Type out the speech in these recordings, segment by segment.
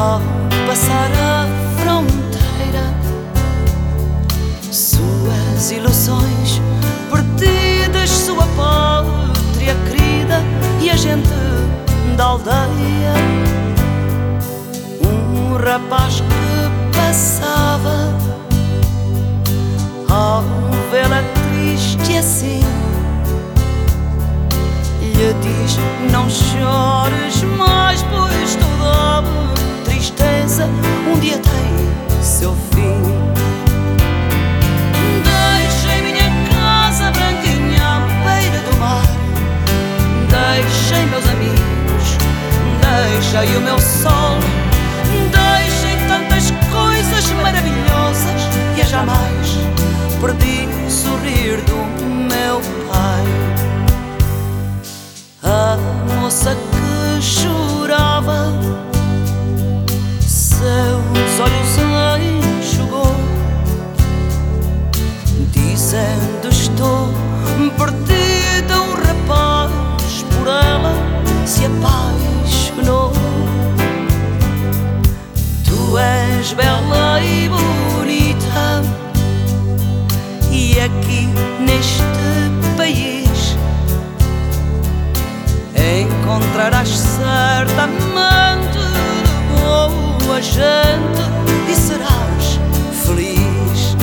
Ao passar a fronteira, suas ilusões perdidas, sua pátria querida e a gente da aldeia. Um rapaz que passava, ao vê-la triste assim, lhe diz: não chores mais, pois toda tristeza um dia tem seu fim. Deixei minha casa branquinha à beira do mar, deixei meus amigos, deixei o meu sol, deixei tantas coisas maravilhosas e eu jamais perdi o sorrir do meu pai. A moça que chorava, seus olhos enxugou, dizendo: estou perdida. Um rapaz por ela se apaixonou. Tu és bela e bonita, e aqui neste país encontrarás certamente de boa gente e serás feliz.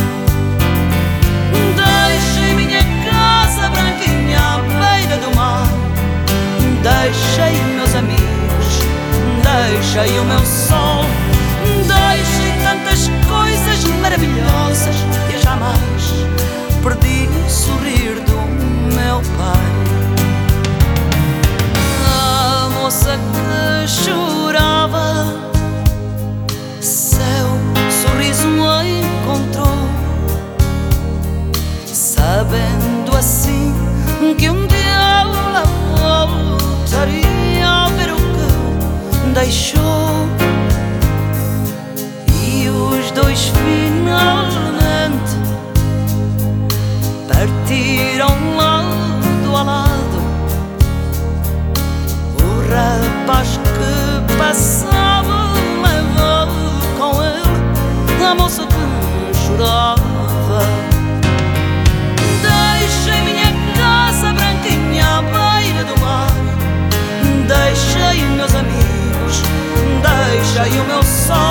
Deixei minha casa branquinha à beira do mar, deixei meus amigos, deixei o meu sol, deixei tantas coisas maravilhosas e eu jamais perdi o sorrir do meu pai. A moça que chorava, seu sorriso encontrou, sabendo assim que um dia ela voltaria a ver o que deixou. E os dois finalmente partiram lado a lado. O rapaz que passava levou com ele a moça que chorava. Deixei minha casa branquinha à beira do mar, deixei meus amigos, deixei o meu sol,